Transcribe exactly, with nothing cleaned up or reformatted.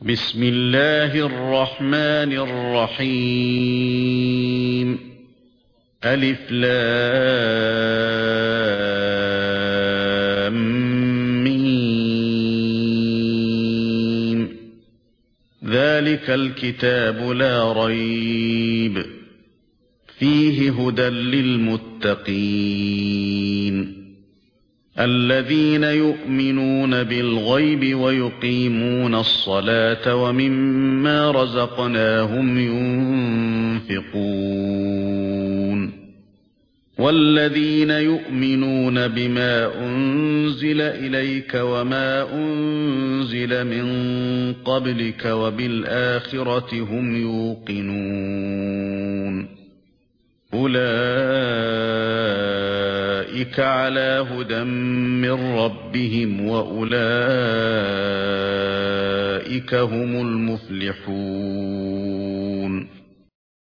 بسم الله الرحمن الرحيم ألف لام ميم ذلك الكتاب لا ريب فيه هدى للمتقين الذين يؤمنون بالغيب ويقيمون الصلاة ومما رزقناهم ينفقون والذين يؤمنون بما أنزل إليك وما أنزل من قبلك وبالآخرة هم يوقنون أولئك على هدى من ربهم وأولئك هم المفلحون